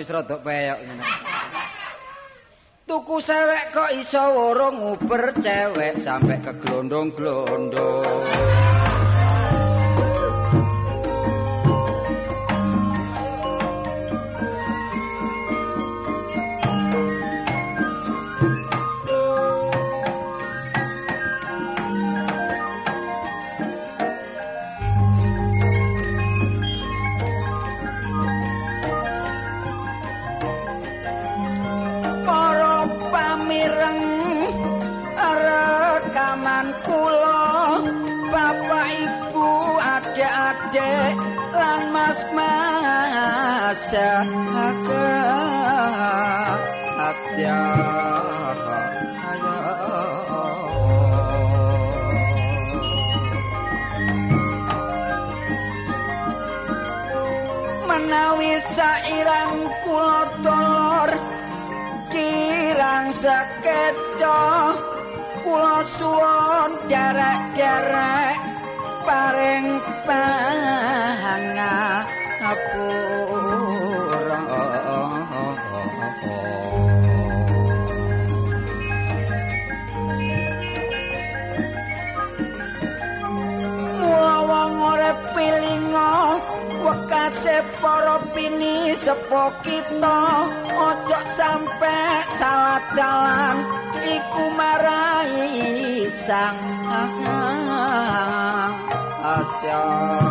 wis rada peyok ngene. Tuku sewek kok iso urung nguber cewek sampe keglondong-glondong. Adik lan mas-mas hati menawi sairan kula dolor kirang sekeca kula suwun derek-derek paring pangapura wong urip pilinga wekase para pini sepo kita ojo sampe salah dalan iku marai sang Asya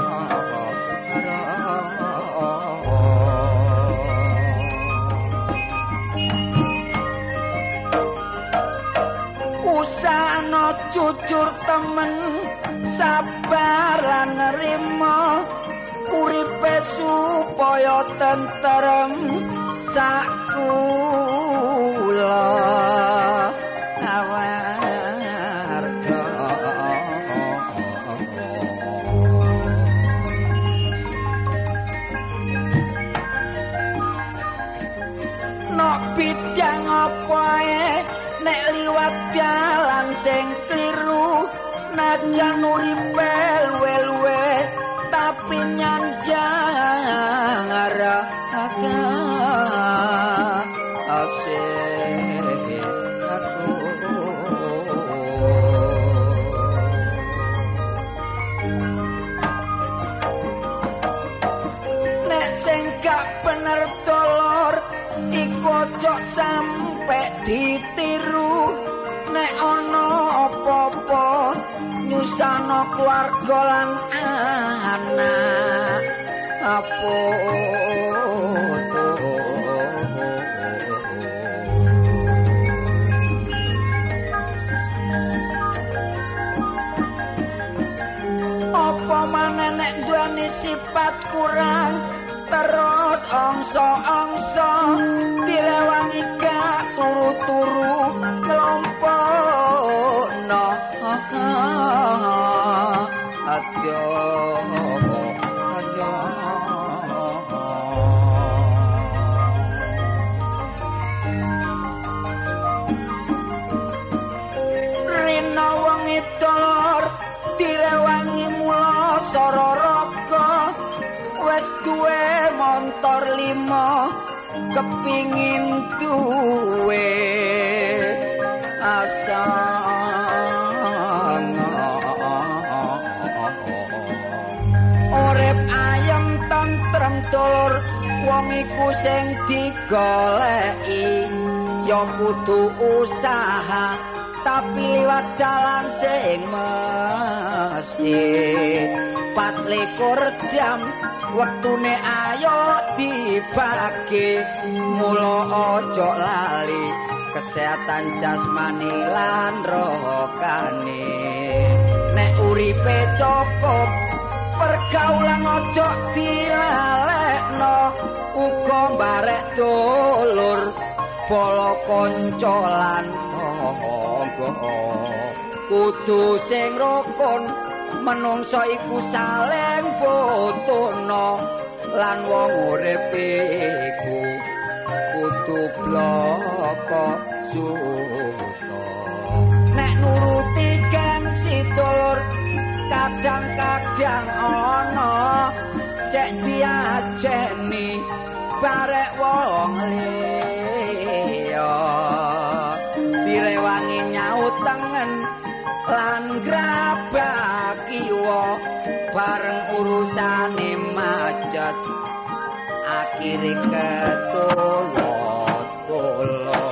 usana jujur temen sabar lan nerima uripe supaya tentrem sakula bidang apa nek liwat dalan sing kliru najan uripe luwe-luwe tapi nyanjang arah asik aku nek sing gak bener dolor iku ojo sampe ditiru nek ana apa-apa nyusana keluarga lan anak apa maneh nek duweni sifat kurang terus ongso-ongso direwangi gak turu-turu ngelompokno adyo rina wong idolor direwangi mula sororoga wes duwe montor 5 kepingin duwe asa urip ayem tentrem dolor wong iku sing digoleki ya kudu usaha tapi liwat dalan sing mesti 24 jam wektune ayo dibagi mula aja lali kesehatan jasmani lan rohani nek uripe cukup pergaulan aja dilalekno uga barek dulur bala kanca lan tangga kudu sing rukun menungso iku saling butuhna lan wong urip iku kudu bloko susta nek nuruti gengsi dulur kadang-kadang ana cek diajeni barek wong tengen lan grabak kiwa bareng urusane macet akhire ketolo-tolo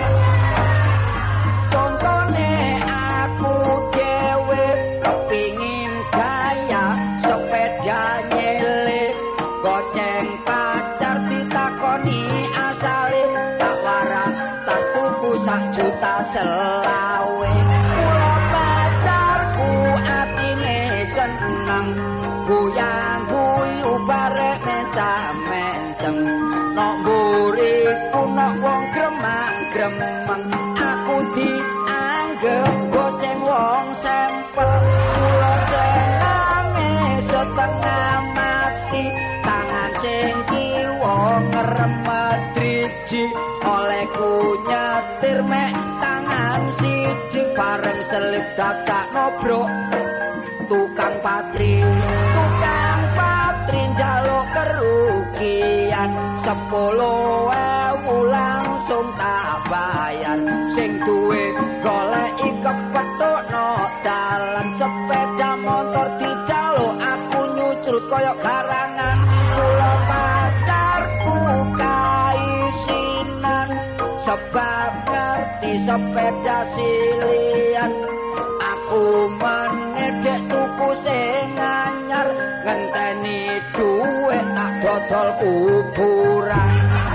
contone aku dhewe kepingin gaya sepeda nyele goceng pacar ditakoni asale tak warah tas tuku 1 juta selawe kula pacarku atine seneng goyang guyu bareng mensem nok mburiku nok wong gremang-gremeng aku dianggep goceng wong sampel kula senenge setengah mati tangan sing kiwa ngeremet driji olehku nyetir mek tangan siji bareng selip dadak nobrok tukang patri njaluk kerugian 10.000 langsung tak bayar sing duwe goleki kepethukno dalan sepeda motor dijaluk aku nyucrut koyok garangan kula pacarku kaisinan sebab ngerti sepeda silian aku menedek tuku sing anyar ngenteni duit tak dodol kuburan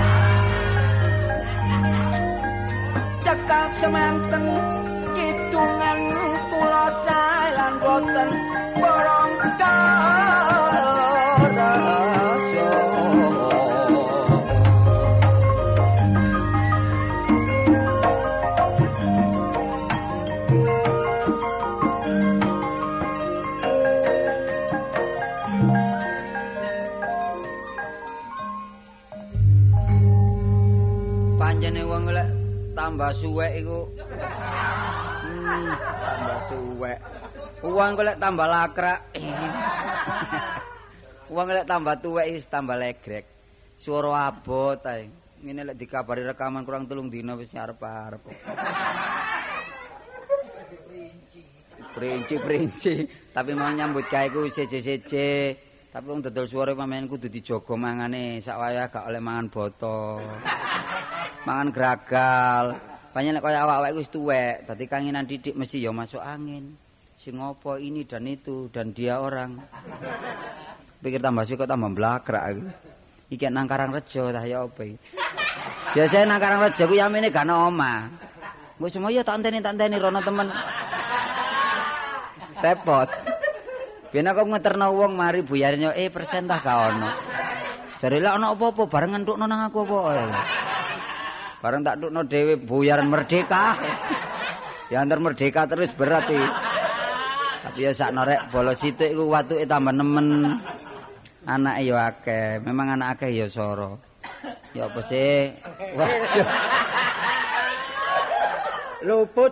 cekak semanten kidungan kula salan boten borong karasa panjene wong lek tambah suwek iku tambah suwek wong lek tambah lakrak wong lek tambah tuwek wis tambah legrek swara abot ae ngene lek dikabari rekaman kurang 3 dina wis arep-arep perinci tapi mau nyambut gawe ku seje-seje tapi wong dodol swara pamane kudu dijaga mangane sak wayah gak oleh mangan boto mangan gragal. Banyak nek kaya awak-awak iku wis tuwek, dadi kangenan didik mesti ya masuk angin. Sing ngopo ini dan itu dan dia orang. Pikir tambah suka tambah blakrak aku. Iki nang Karangrejo tah ya apa iki. Biasane nang Karangrejo ku yamene gak ana omah. Engko semoyo tak anteni rono temen. Repot. Ben aku ngeterno wong mari buyarnya persen tah gak ono. Jare lek ana apa-apa bareng entukno nang aku apa. Bareng tak tukno dhewe buyaran merdeka. Ya antar merdeka terus berat iki. Tapi ya sakno rek bolos sithik iku watuke tambah nemen. Anake ya akeh, memang anak akeh ya soro. Ya apa sih? Waduh. Luput.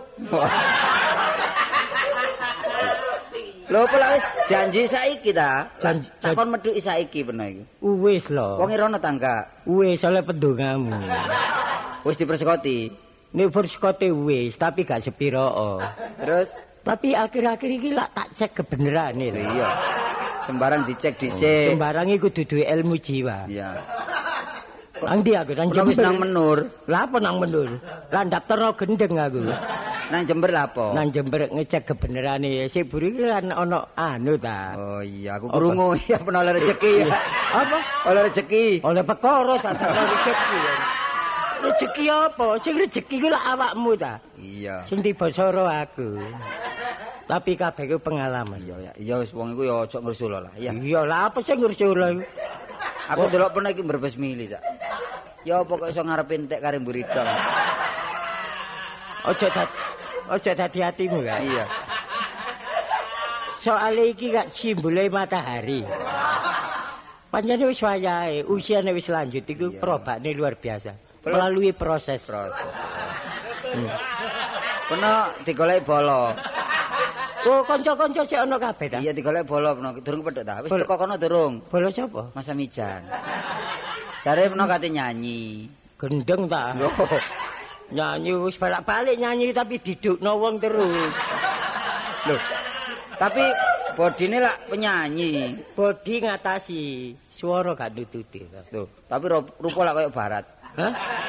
Lho pola wis janji saiki ta? Janji takon medhuki saiki peno iki. Wis lho. Wong rono tangga. Wis oleh pendongamu. Wis dipersekoti. Nek persekoti wis, tapi gak sepiro. Terus tapi akhir-akhir iki lak tak cek kebenerane lho. Iya. Sembarang dicek dhisik. Sembarang iku dudu ilmu jiwa. Iya. Nang ndi aku nang Jember. Wis nang Menur. Lah apa nang Menur? Lah daftarno gendeng aku. Nang Jember lah apa? Nang Jember ngecek kebenerane. Sik buri iki kan ana anu ta. Oh iya, aku krungu ya peno oleh rezeki ya. Apa? Oleh rezeki. Oleh perkara tak rezeki. Rezeki apa? Sing rezeki ku lak awakmu ta. Iya. Sing dibosoro aku. Tapi kabeh ku pengalaman. Iya wis wong iku ya aja ngrusul lah. Iya lah apa sing ngrusul. Aku delok pernah iki mbrebes mili, Cak. Ya apa kok iso ngarepe entek kare mburida. Ojo dadi hatimu ya. Iya. Soale iki gak simbole matahari. Panjane wis wayahe, usiane wis lanjut iku probane luar biasa. Melalui proses. Peno digoleki bolo. Oh, kanca-kanca sik ana kabeh ta? Iya digoleki bolo peno, durung pedhok ta. Wis teko kono durung. Bolo sapa? Mas Mijan. Jare peno kate nyanyi. Gendeng ta? Nyanyi wis balik-balik nyanyi tapi didukno wong terus. Loh. Tapi bodine lak penyanyi. Bodi ngatasi swara gak nututi. Tuh, tapi rupa lak koyo barat. Hah?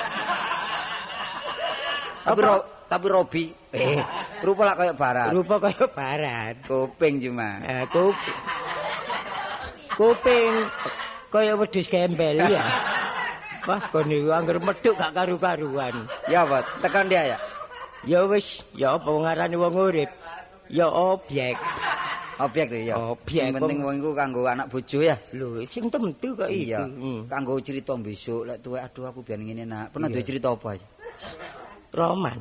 Tapi Robi rupa lak koyo barat. Rupa koyo barat. Kuping cuma. Kuping kaya wedhus gembel ya. Wah, kon niku angger medhuk gak karu-karuan. Ya apa? Tekan dia ya. Ya wis, ya apa ngarani wong urip? Ya objek. Objek to ya. Objek. Sing penting wong iku kanggo anak bojo ya. Lho, sing temtu kok iku. Iya. Kanggo cerita besok lek tuwek aduh aku biyen ngene nak. Pernah duwe cerita apa ya? Roman.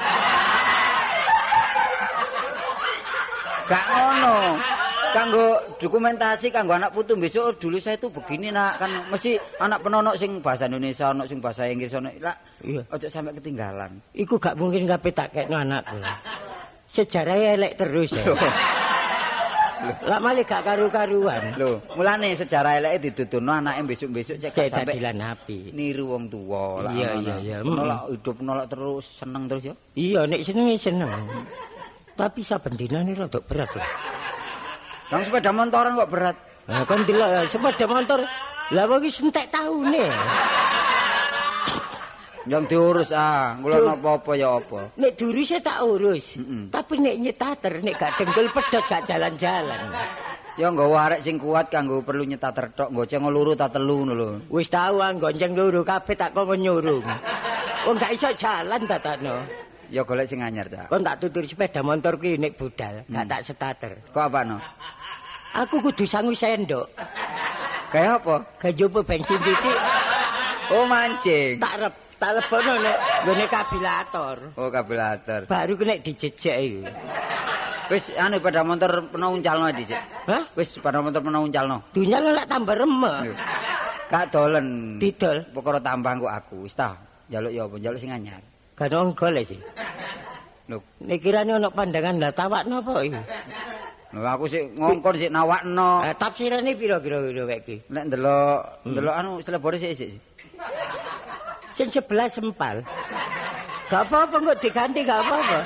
Gak ngono. Kanggo dokumentasi kanggo anak putu besok dulu saya itu begini nak kan mesti anak penonok sing bahasa Indonesia ono sing bahasa Inggris ono lah ojo sampai ketinggalan. Iku gak mungkin kabeh tak kekno anakku. Sejarah elek terus ya. Lah malah gak karu-karuan. Lho, mulane sejarah eleke dituturno anake besok-besok cek sampai dilan api. Niru wong tuwa lah. Iya. Nolak hidup nolak terus seneng terus ya. Iya nek seneng. Tapi saben dinane rada berat lho. Nang sepeda motoran kok berat. Nah, kan delok sepeda motor. Lah wong iki entek taune. Yang diurus kula napa-apa ya apa. Nek diurus tak urus. Tapi nek nyetater nek gak dengkul pedhot gak jalan-jalan. Ya nggawa arek sing kuat kanggo perlu nyetater tok, goceng loro ta telu ngono lho. Wis tau gonceng loro kabeh tak kok nyurung. Wong gak iso jalan tatakno. Ya golek sing anyar, Cak. Kon tak tutur sepeda motor ki nek budal, gak tak starter. Kok apano? Aku kudu sangu sendok. Kayak apa? Gak njopo bensin titik. Oh, mancing. Tak lebono nek nggone kabilator. Oh, kabilator. Baru nek dijejek iku. Wis pada motor peno uncalno dhisik. Hah? Wis pada motor peno uncalno. Dunyal lek tambah remek. Gak dolen. Didol. Pokoknya tambah kok aku. Wis ta. Njaluk ya apa? Njaluk sing anyar. Gak ono golek sih. Lho, nek kirane ono pandangan lah tawakno apa iki? Lho aku sik ngongkon sik nawakno. Tafsirane pira kira-kira wek iki? Nek ndelok anu selebore sik. Sing 11 sempal. Gak apa-apa kok diganti gak apa-apa.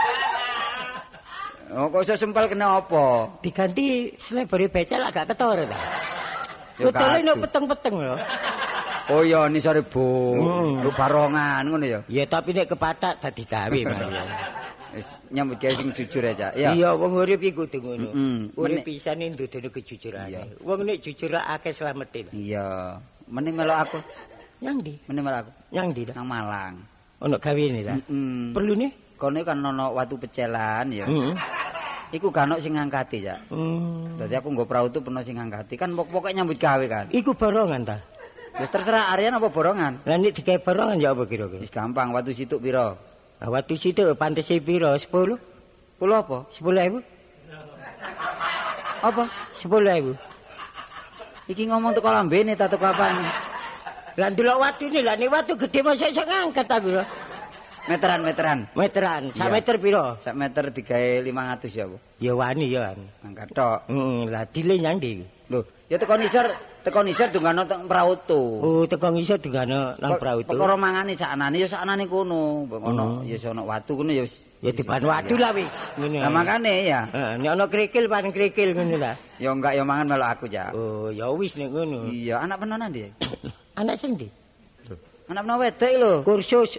Oh kok iso sempal kena apa? Diganti selebore becel agak ketara ta. Ya Betule nek peteng-peteng lho. Oh iya ni sore bung. Lu barongan ngono ya. Ya tapi nek kepatak dadi gawe malah. Wis nyambut gawe sing jujur aja. Ya. Iya wong urip iku kudu ngono. Urip Menik pisan ndudono kejujuran. Wong nek jujur akeh slamete. Iya. Meni melok aku. Nyang ndi? Meni melok aku. Nyang ndi? Nang Malang. Ono gawene ta? Perlune? Kono kan ono watu pecelan ya. Iku gak ono sing ngangkati ya. Dadi aku nggo prau tu peno sing ngangkati. Kan pokok nyambut gawe kan. Iku borongan ta? Wis terserah Aryan apa borongan. Lah nek digawe borongan ya apa kira-kira? Wis gampang watu situk pira? Lah watu situk pantese pira? 10? 10 apa? 10.000? Apa? 10.000. Iki ngomong teko lambene ta teko apane? Lah ndelok watune, lah nek watu gedhe mosok iso ngangkat ta pira? Meteran. Meteran. Sak meter pira? Sak meter digawe 500 ya, Bu. Ya wani ya. Angkat tok. Lah dile nyang ndi? Lho, ya teko nisor dungano teng prauto. Oh, teko ngisor dungano nang prauto. Perkara mangane saknane ya saknane kono. Ono ya ono watu kono ya wis. Ya dipan watu lah wis. Ngene. Lah makane ya. Heeh, nek ono krikil pan krikil ngono lah. Ya enggak ya mangan melok aku, Cak. Oh, ya wis nek ngono. Iya, anak penonan ndi? Anak sing ndi? Anak peno wedok lho. Kursus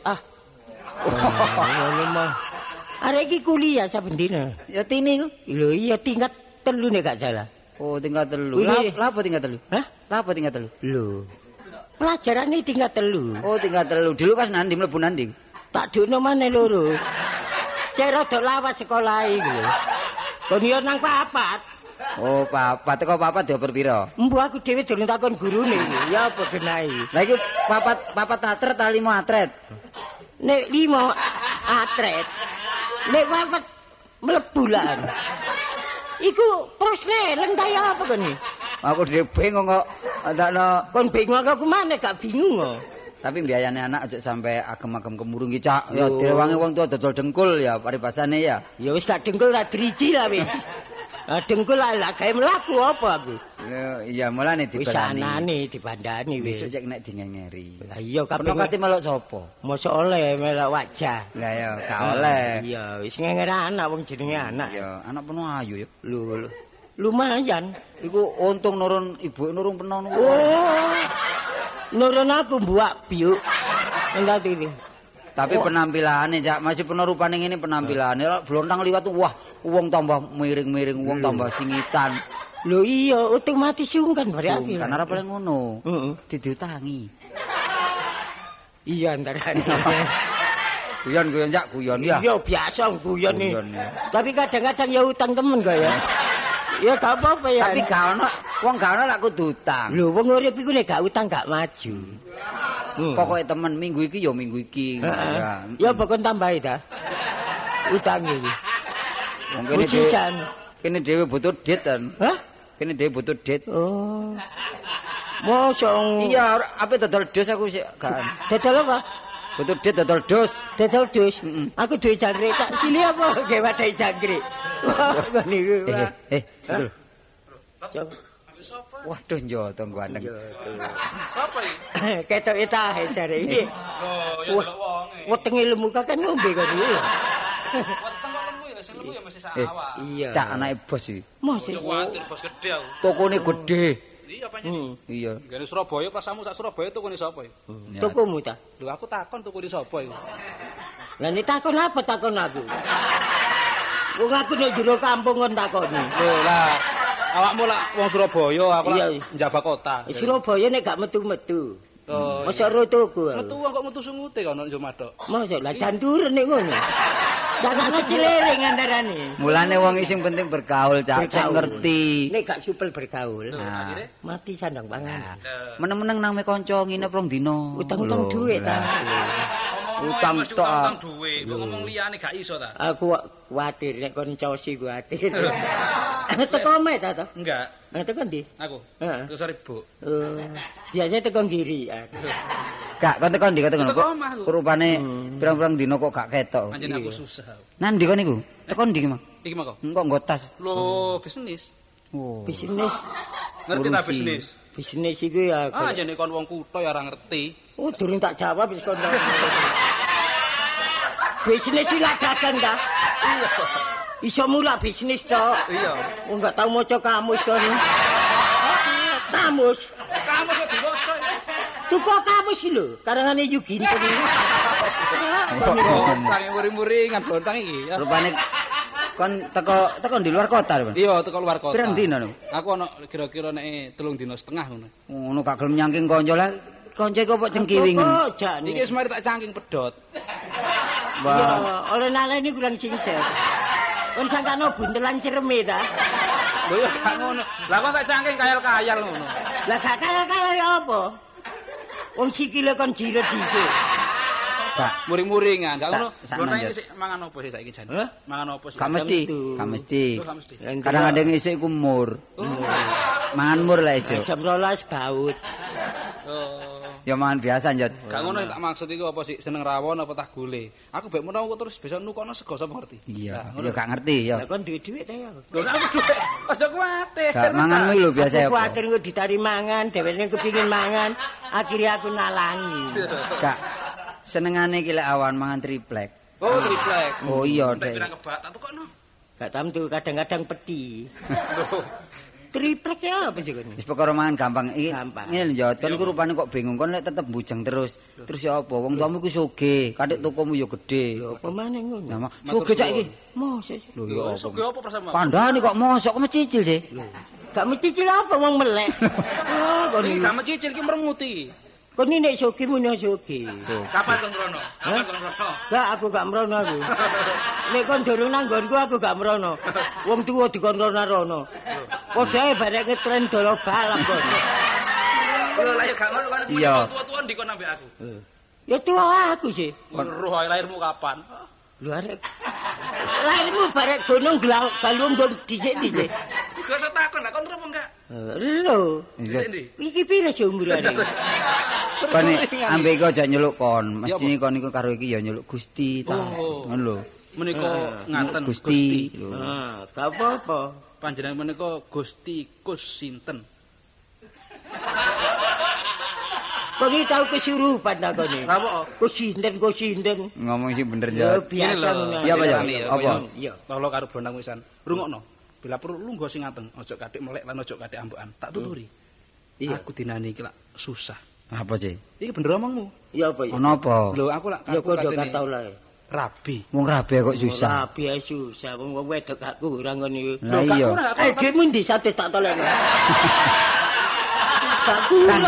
ngono mah. Arek iki kuliah saben dina. Ya tini ku. Lho iya tingkat 3 nek gak salah. Oh, tingkat 3. Lah apa tingkat 3? Hah? Lah apa tingkat 3? Lho. Pelajarane tingkat 3. Oh, tingkat 3. Dulu pas nandi mlebu nandi. Tak dono maneh loro. Cek rada lawas sekolah iki lho. Kon yo nang papat. Oh, papat teko papat dioper pira? Embu aku dhewe durung takon gurune iki. Ya apa genahi. Lah iki papat atret ta 5 atret? Nek 5 atret. Nek papat mlebu lan. Iku prosne lentaya apa kon iki? Aku dhewe bingung kok ndakno. Kon bingung aku maneh gak bingung kok. Tapi biayane anak aja sampai agem-agem kemurung ki, Cak. Ya direwangi wong tua dodol dengkul ya paribasane ya. Ya wis gak dengkul tak driji lah wis. Dengkul lak gawe mlaku apa aku? Iya mulane Wis dibalani. anane dibandani wis. Besok cek nek dingengeri. Lah iya Peno kate melok sapa? mosok oleh melok wajah. Lah ya gak oleh. Iya, wis ngenger anak wong jenenge anak. Iya, anak penuh ayu ya. Lho. Lumayan. Iku untung nurun ibu nurun penuh. Oh. Nurun aku mbuak biuk. Enggak ini. Tapi penampilannya Cak masih penuh rupane ngene penampilannya. Blontang liwat wah, wong tambah miring-miring, wong tambah singitan. Lho iya, otomatis sungkan berarti. Kan ora paling ngono. Heeh. Diutangi. Iya antarane. Guyon Cak, guyon ya. Iya biasa guyon nih. Guyon, ya. Tapi kadang-kadang ya utang temen kok ya. Ya gak apa-apa ya. Tapi gak ono, wong gak ono lak kudu utang. Lho wong urip iku nek gak utang gak maju. Pokoknya temen minggu iki ya minggu iki. Ya pokoknya tambahi ta. Utang iki. Wong kene dhewe butuh duit kan. Hah? Kene dhewe butuh duit. Oh. Mosong. Iya, apa dodol dos aku sik gak. Dodol apa? Butuh duit dodol dos. Dodol dus. Aku duwe jangkrik tak sili apa gawe wadahi jangkrik. Wah, niku. Betul. Coba. Waduh njoto gandeng. Sapa iki? Ketoke tahe sare iki. Lho, ya delok wonge. Wetenge lemu kan ngombe kok iki. Weteng kok lemu ya, sing lemu ya mesti sak awak. Iya. Cak anake bos iki. Mosok. Ojo kuwatir bos gede aku. Tokone gede. Iya apa nyene? Iya. Gane Surabaya prasamu sak Surabaya tukune sapa iki? Tokomu ta? Lho aku takon tukune sapa iki? Lah nek takon apa takon aku? Wong aku nek jero kampung kon takoni. Lho lah, awakmu lak wong Surabaya, aku lak Iya. njaba kota. Surabaya nek gak metu-metu. Oh. Mosok ro toko. Metu wong kok metu sungute kono njo madok. Mosok lah janturen nek ngono. Sakno cileling antarane. Mulane wong sing penting bergaul, Cak. Cak Bergaul. ngerti. Nek gak supel bergaul, Nah, mati sandang pangan. meneng-meneng nang me kanca nginep rong dino. Utang-utang dhuwit ta. Utang tok. Utang dhuwit, kok ngomong liyane gak iso ta? Aku kuwatir nek kon cosi kuwatir. Teko omae ta to? Enggak, Teko ndi? aku. Heeh. Terus Rebo. Biasa teko ngiri. Gak kon tekan ndi kok. Teko omah aku. Rupane pirang-pirang dino kok gak ketok. Anjene aku susah. Nandi kon niku? Tekan ndi ki, Mang? Iki mah kok. Engko nggo tas. Lho, bisnis. Oh. Bisnis. Ngerti ta Ngurusi. bisnis? Bisnis iku ya. Ah, jane kon wong kutho ya ora ngerti. Oh, durung tak jawab wis kon. Bisnis iki lak dagang ta? Iya. Iso mulak bisnis tok. Iya. Oh, enggak tahu maca kamus kon. Kamus. Kamu kok diwaca ya? Tuku kamus iki lho, karangane Yugi niku. Blontang muring-muringan blontang iki. Ya. Rupane kon teko di luar kota, Bang. Iya, teko luar kota. Pirang dino niku? Aku ana kira-kira nek 3 dina setengah ngono. Ngono gak gelem nyangking kanca lah. Kanca iku kok cengkiwingen. Oh, jane. Iki wis mari tak cangking pedhot. Iya, oleh naleni kurang cincet. Kon sangkano buntelan cereme ta? Lho ya gak ngono. Lah kok tak cangking kayal-kayal ngono. Lah gak kaya ya apa? Wong sikile kon jiret dhisik. Gak. Muring-muringan, gak ngono. Sak Blontang nanjut. iki sik mangan opo sih saiki jan? Hah? Mangan opo sih? Gak mesti, gak mesti. Oh, gak mesti. Kadang ada yang isuk iku mur. Mangan mur lah isuk. Jam 12 gaut. Oh. Ya mangan biasa njot. Gak ngono tak maksud iku apa sih seneng rawon apa tah gule. Aku mek menawa terus bisa nukono sego sapa ngerti. Iya, ya gak ngerti ya. Lah kon duwe dhuwit ta ya. Lho aku dhuwit. Aja kuwatir. Gak mangan mie lho biasa ya. Kuwatir engko ditari mangan, dheweke kepingin mangan, akhirnya aku nalangi. Gak senengane iki lek awan mangan triplek. Oh, triplek. Oh iya, Nek Dek. pirang kebak tak tukokno. Gak tamtu kadang-kadang peti. Triplek ya apa sih kon? Wis perkara mangan gampang. Iki Gampang. ngene njot, kon iku rupane kok bingung kon lek tetep bujeng terus. Terus ya apa? Wong tuamu iku sugih, kadek tokomu ya gedhe. Apa maneh ngono? Nah, sugih cak iki. Mosok sih. Lho ya apa? Sugih apa prasamu? Kandhane kok mosok kok mecicil sih. Gak mencicil apa wong melek. Oh, kon Iki iki. gak mencicil ki meremuti. Kon iki nek sogi muni sogi. Kapan kon rono? Kapan kon rono? Gak aku gak merono aku. Nek kon durung nang nggonku aku gak merono. Wong tuwa dikon rono-rono. Padahal barek ngetren dolo balap kon. Lho lah ya gak ngono kan Iya. tua-tua ndikon ambek aku. Ya tua aku sih. Roh ae lahirmu kapan? Lho arek. Lahirmu barek gunung galung dong dhisik-dhisik. Gak usah takon lah kon roh apa enggak? Lho. Iya. Sik ndi? Iki pire sih umurane? Kon ambek iku aja nyeluk kon. Mesti kon iku karo iki ya nyeluk Gusti ta. Oh. Ngono lho. Menika ngaten Gusti. Lho. Gak apa-apa. Panjenengan menika Gusti Kus sinten? Kok iki tau kesurupan ta kene? Apa? Kus sinten. Ngomong sih bener Ya ya. biasa ngono. Ya apa ya? Apa? Iya. Kala karo blondang wisan. Rungokno. Bila perlu lungguh sing nganteng, aja kathik melek lan aja kathik ambekan. Tak tuturi. Iya. Aku dinani iki lak susah. Apa sih? Iki bener omongmu. Ya apa ya? Ono apa? Lho aku lak Ya kok katene kata lah. rabi. Wong rabi kok susah. Rabi ae susah. Wong wedok aku ora ngono iku. Lah iya. Eh, dhewe ndi sate tak tolekno. Tak kurang.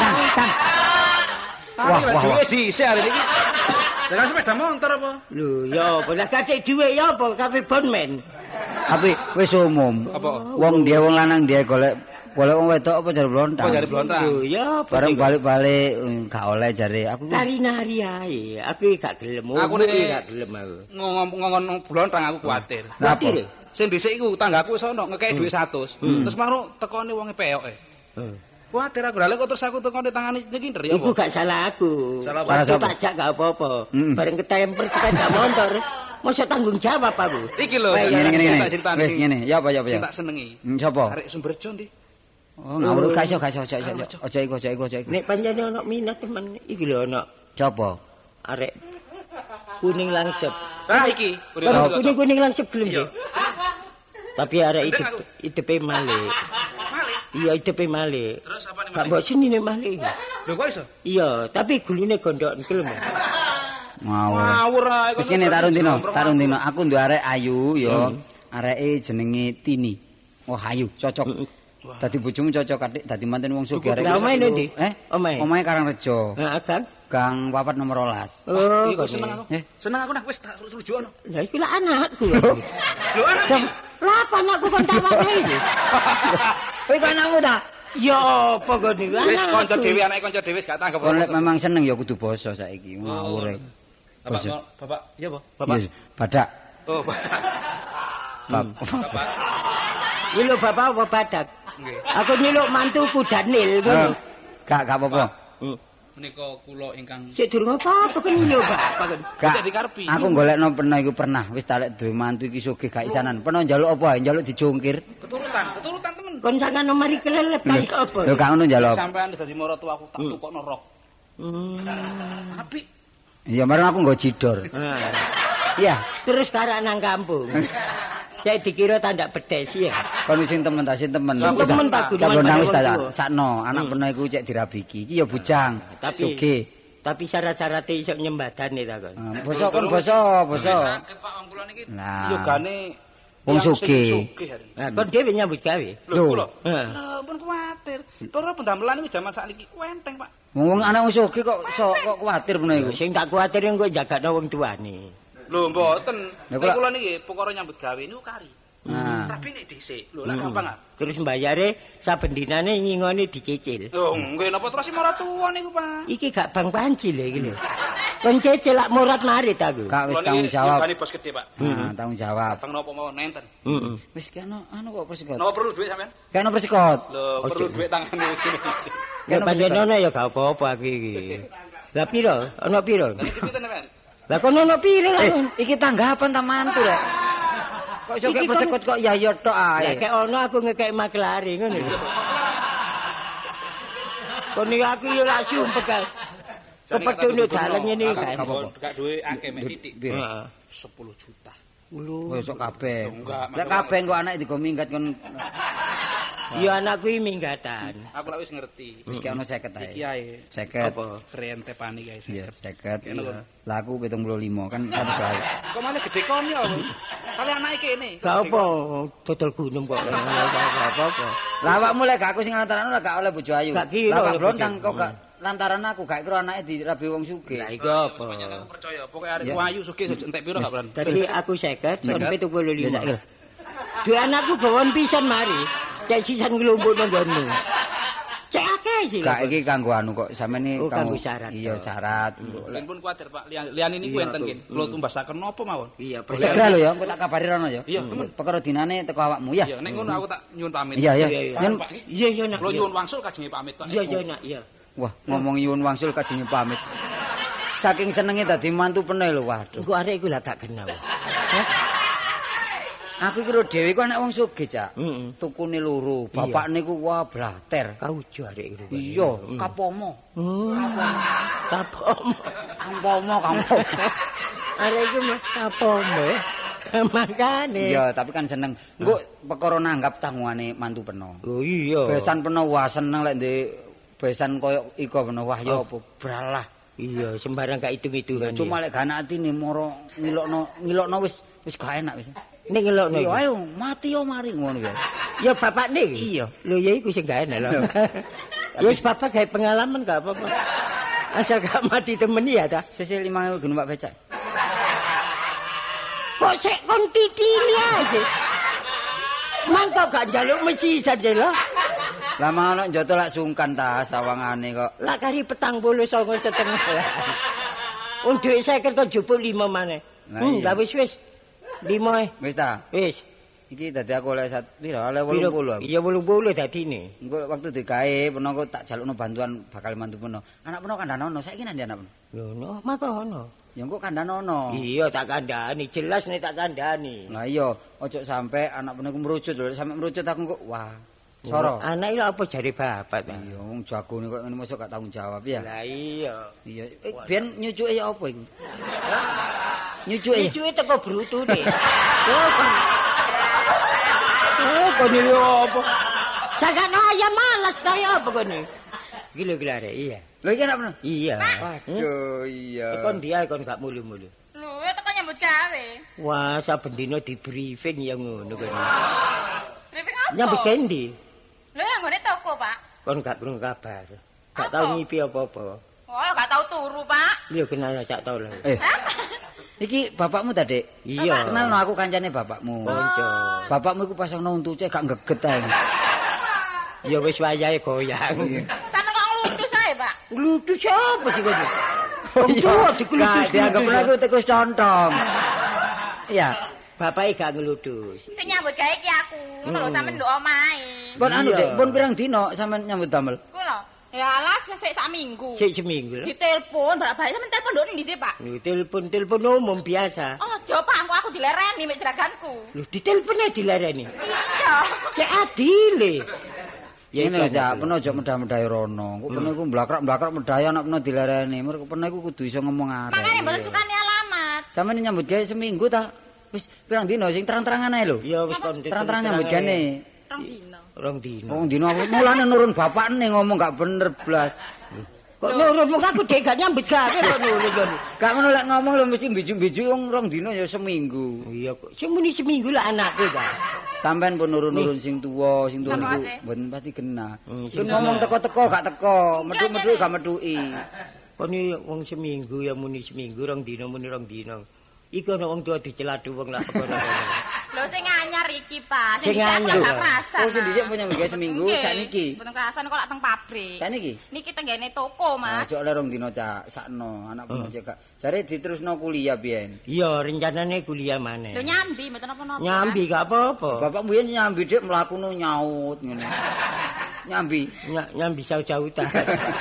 Wah, wah, duwe dhisik arek iki. Dengan sepeda motor apa? Lho, ya apa lah gathik dhuwit ya apa kabeh bonmen. Tapi wis umum. Apa? Wong dia wong lanang dia golek wong wedok apa jare blontang. Apa jare blontang? Lho, ya apa Bareng sih? balik-balik gak oleh jare aku. Nari-nari ae. Aku gak gelem. Aku Aku nek gak gelem aku. ngomong blontang aku kuwatir. Kuwatir? Sing dhisik iku tanggaku wis ono ngekeki dhuwit 100. Terus mangro tekone wonge peyoke. Kuwatir aku lha kok terus aku tekone tangane nyekinter ya Iku apa? gak salah aku. Salah apa? Waktu tak jak gak apa-apa. Bareng ketemper sepeda motor. Mosok tanggung jawab aku. Iki lho, Ngene. tak critani. Wis ngene. Ya apa ya apa Sing ya. tak senengi. Sapa? Arek Sumberjo ndi? Oh, ngawur gak iso. Aja iku. Nek pancen ono minat temen iki lho ono Sapa? arek kuning langsep. Ah iki. Kuning langsep gelem sih. Tapi arek Gendeng aku. idepe male. Male. Iya idepe male. Terus apa nih Gak male? mbok senine male. Lho kok iso? Iya, tapi gulune gondok gelem. Ngawur. Ngawur ae. Wis ngene tak rundino. Aku duwe arek ayu ya. Areke jenenge Tini. Oh, ayu, cocok. Dadi bojomu cocok katik dadi manten wong sugih arek. Lah omahe ndi? Omahe. Omahe Karangrejo. Heeh, kan? Gang papat nomor 12. Oh, Iku kok seneng aku. Seneng aku nak wis tak rujukno. Lah iki lah anakku. Lho anak. Lah apa anakku kon tawane iki? Kowe kok anakmu ta? Ya apa kok niku? Wis kanca dhewe anake kanca dhewe gak tanggap. Kon lek memang seneng ya kudu basa saiki. Ngawur. Bapak, iya apa? Bapak. Badak. Oh, bapak. Bapak. Iki lho bapak apa badak? Nggih. Aku nyeluk mantuku Daniel ngono. Gak apa-apa. Menika kula ingkang Sik durung apa-apa kan lho bapak kan. Gak. jadi karepi. Aku golekno pernah iku pernah. Wis tak lek duwe mantu iki sugih gak isanan. Pernah njaluk apa ae? Njaluk dijungkir. keturutan temen. Kon sakjane mari kelelep ta apa? Lho gak ngono njaluk. Sampean dadi maratu aku tak tukokno rok. Apik. Iya, marang aku nggo jidor. Iya. Terus karak nang kampung. Saya dikira tandak bedes ya. Kon sing temen ta, sing temen. Sing temen tak Gunung gunungan wis pada tak wong tuwa. sakno. Anak pernah iku cek dirabiki. Iki ya bujang. Sugih. Tapi syarat-syaratnya iso nyembadane ta kon. Basa kon basa. Sakit Pak wong kula niki Lah. yogane Wong sugih. Nah, kon dhewe nyambut gawe. Lho kula. Heeh. Lho pun kuwatir. Para pendamelan niku jaman sakniki enteng, Pak. Wong anak wong sugih kok kuwatir pernah iku. Sing tak kuwatir engko jagakno wong tuane. Lho mboten. Lha Nek kula niki perkara nyambut gawe niku kari. Nah. Tapi nek dhisik, lho lah gampang ah. Terus mbayare saben dinane nyingone dicicil. Lho nggih napa terus si maratuwa niku, Pak. Iki gak bang panci lho iki lho. Kon cicil lak murat marit aku. Gak wis Kula tanggung niki jawab. yogane bos gede, Pak. Nah, tanggung jawab. Datang napa mawon nenten. Heeh. Wis kena kok persekot. Napa perlu duit sampean? Kena persekot. Lho perlu duit tangane wis ngene dhisik. Ya panjenengan ya gak apa-apa aku iki. Lah piro? Ana piro? Lah iki pinten sampean? Lah kon ana piro lah? Iki tanggapan ta mantu rek. Kok iso Iki kek persekot kok ya yo tok Lah ae. kek ono aku ngekek maklari ngono lho. Kon iki aku yo lak sumpek kae. Kepethuk dalan ngene kan. Gak duwe akeh mek titik. Heeh. 10 juta. Oh, esuk kabeh. Enggak, Lek kabeh engko anak diko minggat kon Ya anakku iki minggatan. Aku lak wis ngerti. wis kek ono 50 ae. Iki ae 50. Apa? rente pani guys. Iya, 50. Kene lho. Lah aku 75 kan 100 wae. Kok malah gede kon ya. Kali anake kene. Gak apa, dodol gunung kok. Gak apa-apa. Lah awakmu lek gak aku sing lantaran gak oleh bojo ayu. Gak kira Lah oleh gak blontang bojo. kok gak lantaran aku gak kira anake dirabi wong sugih. Lah iku apa? Aku percaya. Pokoke arek Ya. ayu sugih entek piro gak beran. Dadi aku 50, kon Ya, 75. saiki. Duwe anakku gawon pisan mari. Cek sisan nglumpuk nang nggonmu. Cek akeh sih. Gak iki kanggo anu kok sampeyan Oh, kanggo syarat. Iya, syarat. Lek pun kuwatir Pak, liyan ini ku Iya, enten aku. kin. Kula tumbasaken napa mawon? Iya, Segera lho ya, engko tak kabari rono ya. Iya, Perkara dinane teko awakmu ya. Iya, nek ngono aku tak nyuwun pamit. Iya, iya. Iya, iya. Nyun Pak. Iya, iya nak. Kula nyuwun wangsul kajenge pamit Pak. Iya, iya nak, iya. Wah, ngomong nyuwun wangsul kajenge pamit. Saking senenge dadi mantu peneh lho, waduh. Engko arek iku lah tak kenal. Aku kira dhewe ku anak wong sugih, Cak. Heeh. Tukune loro, bapakne ku wah blater. Kaujo arek iku. Iya, kapomo. Kapomo. Kampomo. Arek iku mah kapomo. Makane. Iya, tapi kan seneng. Engko perkara nanggap tanggungane mantu peno. Oh iya. Besan peno wah seneng lek ndek besan koyo iko peno wah ya apa bralah. Iya, sembarang gak hitung-hitungan. Cuma lek gak anak atine moro ngilokno wis gak enak wis. Nek ngelokno. Iya, ayo mati yo mari ngono ya. Ya bapakne. Iya. Lho ya iku sing gak enak lho. Ya wis bapak gawe pengalaman gak apa-apa. Asal gak mati temen ya ta. Sesel 5.000 numpak becak. Kok sik kon titili aja. Mangko gak njaluk mesi saja lho. Lah mangono njoto lak sungkan ta sawangane kok. Lah kari 49,5 lah. Wong dhuwit 50 kok jupuk 5 maneh. Lah wis. 5 Wis ta? Wis. Iki dadi aku oleh pira? Oleh 80 aku. Iya 80 dadine. Engko waktu digawe peno kok tak jalukno bantuan bakal mantu peno. Anak peno kandhanono, saiki nang ndi anak peno? Lho no, makono. Ya engko kandhanono. Iya tak kandhani, jelas nek tak kandhani. Lah iya, ojo sampe anak peno ku merucut lho, sampe merucut aku kok wah. Soro. Anak iki apa jare bapak ta? Iya, wong jagone kok ngene mosok gak tanggung jawab ya. Lah iya. Iya, biyen nyucuke ya apa iku? Nyucuke. Nyucuke teko brutune. Kon iki apa? Sakane ayam malas ta ya apa kene? Gila-gila rek, iya. Lho iki anak peno? Iya. Waduh, iya. Kon dia kon gak mulu-mulu. Lho, ya teko nyambut gawe. Wah, saben dina di briefing ya ngono kene. Briefing apa? Nyambut kendi. Lho, ya nggone toko, Pak. Kon gak krungu kabar. Gak Apa? tau ngipi apa-apa. Oh, gak tau turu, Pak. Iya kenal cak tau lah. Iki bapakmu ta, Dik? Iya. Kenal no aku kancane bapakmu. Konco. Bapakmu iku pasangno untuce gak geget ae. Ya wis wayahe goyang. Sampe kok ngludus ae, Pak. Ngludu siapa sih kene? Oh iya, dikeludus. Dianggap aku tikus contong. Iya. Bapake gak ngeludus. Sing nyambut gawe iki aku. Ngono lho sampe nduk omahe. Pun anu, Iya. Dik, pun pirang dina sampean nyambut damel? Ku lho. Ya alah, sik sak minggu. Sik seminggu lho. Ditelepon, balik sampe telepon nduk ndi sih, Pak? Lho telepon umum biasa. Ojo, Pak, aku dilereni mek jeraganku. Lho ditelepone dilareni. Iya. Cek adile. Ya ini aja, peno aja medah-medahi rono. Kok peno iku mblakrak-mblakrak medahi anak peno dilereni. Mergo peno iku kudu iso ngomong arek. Makane mboten sukani alamat. Sampeyan nyambut gawe seminggu ta? Wis pirang dina sing terang-terangan ae lho. Ya wis kon Terang-terang nyambut gawe. Rong dino. Rong dino. Wong dina mulane nurun bapakne ngomong gak bener blas. Kok nurunmu aku dhek gak nyambut gawe kok nurun kon. Gak ngono lek ngomong lho mesti biju-biju wong rong dina ya seminggu. Iya kok sing muni seminggu lah anakku ta. Sampeyan pun nurun-nurun sing tuwa niku Sama aja. mboten pasti kena. Sing Sing ngomong teko-teko gak teko, medhuk-medhuk gak medhuki. Kon iki wong seminggu ya muni seminggu rong dino muni rong dino. Iku ana wong tuwa diceladu wong lah perkara. Lho sing anyar iki, Pak. Sing anyar. Gak kerasan. Oh sing dhisik punya gawe seminggu sakniki. Mboten kerasan kok lak teng pabrik. Sakniki. Niki tenggene toko, Mas. Aja oleh rong dina cak, sakno anak pun cek gak. Jare diterusno kuliah biyen. Iya rencanane kuliah maneh. Lho nyambi mboten apa-apa. Nyambi gak apa-apa. Bapak mbiyen nyambi dik mlakuno nyaut ngene. Nyambi. Nyambi jauh-jauh ta.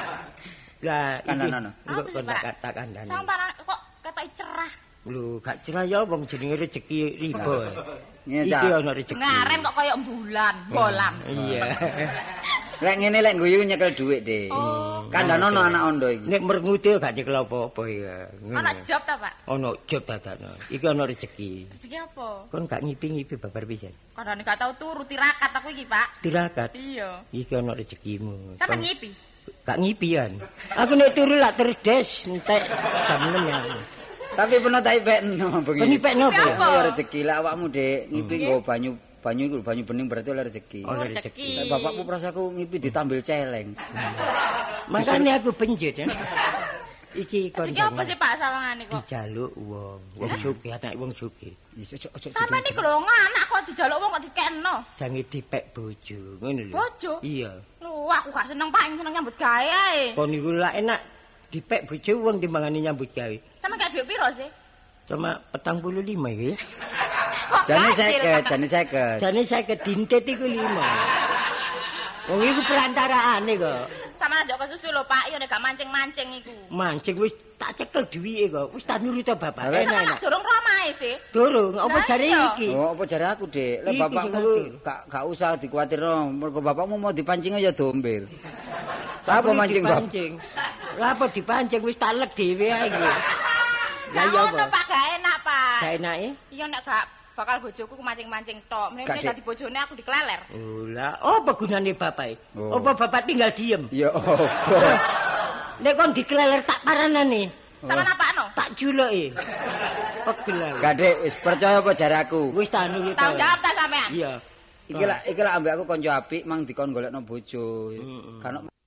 Lah Kandhanono. Engko Apa sih, kon Pak? tak kandhani. Sampeyan kok ketoki cerah. Lho gak cerah ya wong jenenge rezeki riba. Iya, Iki Cak. ana rezeki. Ngaren kok koyo bulan, bolam. Iya. Lek ngene lek guyu nyekel dhuwit, Dik. Oh. Kandhanono anak ondo iki. Nek merngute gak nyekel apa-apa ya. Ana job ta, Pak? Ana job dadakno. Iki ana rezeki. Rezeki apa? Kon gak ngipi-ngipi babar pisan. Kadane gak tau turu tirakat aku iki, Pak. Tirakat. Iya. Iki ana rezekimu. Sampe Kon ngipi. gak ngipian. Aku nek turu lak terus des entek jam 6 ya. Tapi pernah tak ipekno bengi. Kon ipekno apa ya? Apa? Ya rezeki lah awakmu, Dik. Ngipi nggo banyu iku banyu bening berarti oleh rezeki. Oh, Rezeki. rezeki. Lek bapakmu prasaku ngipi ditambil celeng. Makane aku benjut ya. Iki kon Rezeki apa sih, Pak, sawangane kok? dijaluk wong sugih, anak wong sugih. Ojo Sampe niku lho anak kok dijaluk wong kok dikekno. Jange dipek bojo, ngono lho. Bojo? Iya. Lho, aku gak seneng, Pak, seneng nyambut gawe ae. Kon niku lak enak dipek bojo wong timbangane nyambut gawe. Sampe gak duit piro sih? Cuma 45 iki ya. Kok Jane gasil, 50, Pak? jane 50. Jane 50 dintet iku 5. Wong iku perantaraane kok. Sampeyan njok kesusu lho Pak, yo nek gak mancing-mancing iku. Mancing wis tak cekel duwike kok. Wis tak nurut bapak. Enak. Durung romahe sih. Durung, apa jare iki? Oh, apa jare aku, Dik? Lek bapakmu gak usah dikuwatirno, mergo bapakmu mau dipancing ya dombir. Lah apa mancing, Bap? Lah apa dipancing wis tak lek dhewe ae iki. Lah iya kok. Pak gak enak, Pak. Gak enake? Iya nek gak bakal bojoku mancing-mancing tok. Mene dadi bojone aku dikleler. Oh lah, apa gunane bapak? Apa bapak tinggal diem? Ya apa. Nek kon dikleler tak paranane. Sama napakno? Tak juluki. Pegel. Gak Dik, wis percaya apa jare aku? Wis tak nurut. Tanggung jawab ta sampean? Iya. Iki lah ambek aku kanca apik mang dikon golekno bojo. Kan